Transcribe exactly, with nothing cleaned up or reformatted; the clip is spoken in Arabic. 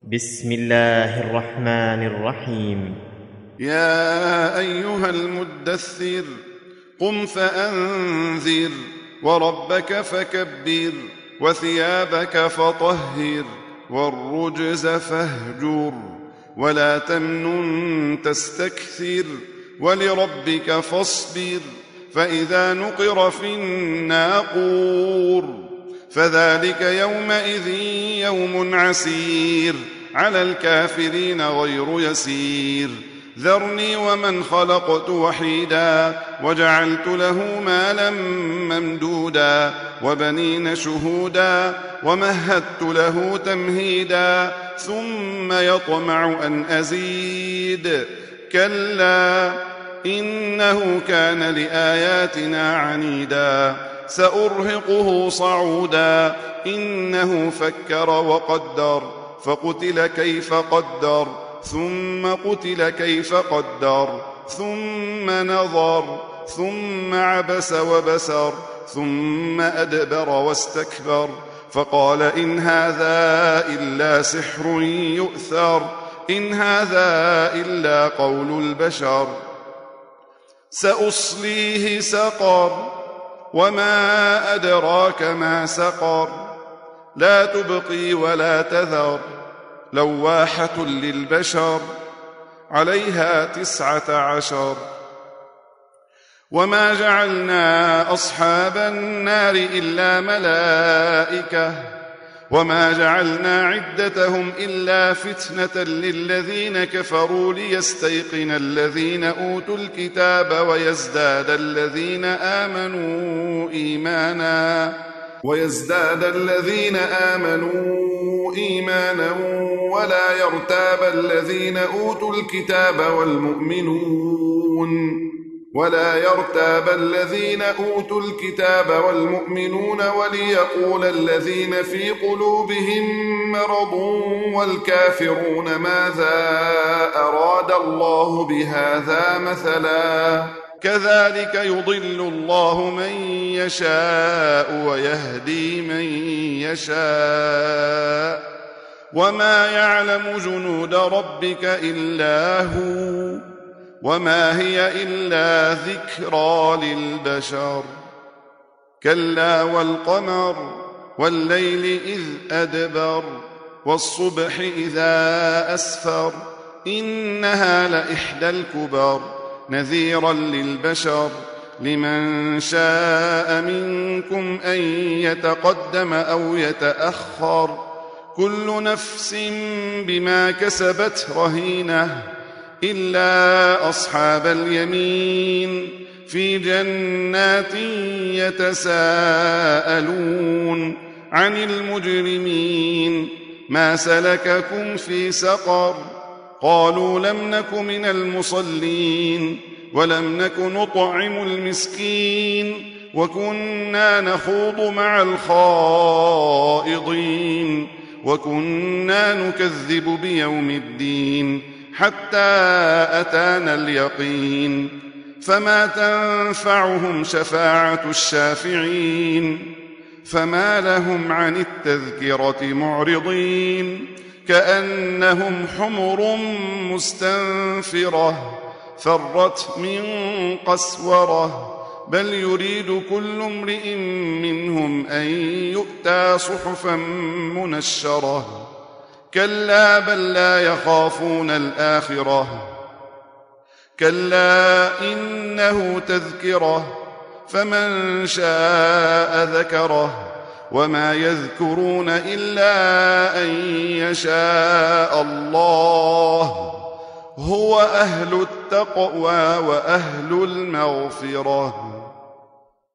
بسم الله الرحمن الرحيم. يا أيها المدثر قم فأنذر وربك فكبر وثيابك فطهر والرجز فاهجر ولا تمنن تستكثر ولربك فاصبر فإذا نقر في الناقور فذلك يومئذ يوم عسير على الكافرين غير يسير ذرني ومن خلقت وحيدا وجعلت له مالا ممدودا وبنين شهودا ومهدت له تمهيدا ثم يطمع أن أزيد كلا إنه كان لآياتنا عنيدا سأرهقه صعودا إنه فكر وقدر فقتل كيف قدر ثم قتل كيف قدر ثم نظر ثم عبس وبسر ثم أدبر واستكبر فقال إن هذا إلا سحر يؤثر إن هذا إلا قول البشر سأصليه سقر وما أدراك ما سقر لا تبقي ولا تذر لواحة للبشر عليها تسعة عشر وما جعلنا أصحاب النار إلا ملائكة وما جعلنا عدتهم إلا فتنة للذين كفروا ليستيقن الذين أوتوا الكتاب ويزداد الذين آمنوا إيمانا ويزداد الذين آمنوا إيمانا ولا يرتاب الذين أوتوا الكتاب والمؤمنون ولا يرتاب الذين أوتوا الكتاب والمؤمنون وليقول الذين في قلوبهم مرض والكافرون ماذا أراد الله بهذا مثلا كذلك يضل الله من يشاء ويهدي من يشاء وما يعلم جنود ربك إلا هو وما هي إلا ذكرى للبشر كلا والقمر والليل إذ أدبر والصبح إذا أسفر إنها لإحدى الكبر نذيرا للبشر لمن شاء منكم أن يتقدم أو يتأخر كل نفس بما كسبت رهينة إلا أصحاب اليمين في جنات يتساءلون عن المجرمين ما سلككم في سقر قالوا لم نك من المصلين ولم نك نطعم المسكين وكنا نخوض مع الخائضين وكنا نكذب بيوم الدين حتى أتانا اليقين فما تنفعهم شفاعة الشافعين فما لهم عن التذكرة معرضين كأنهم حمر مستنفرة فرت من قسورة بل يريد كل امرئ منهم أن يؤتى صحفا منشرة كلا بل لا يخافون الآخرة كلا إنه تذكرة فمن شاء ذكره وما يذكرون إلا أن يشاء الله هو أهل التقوى وأهل المغفرة.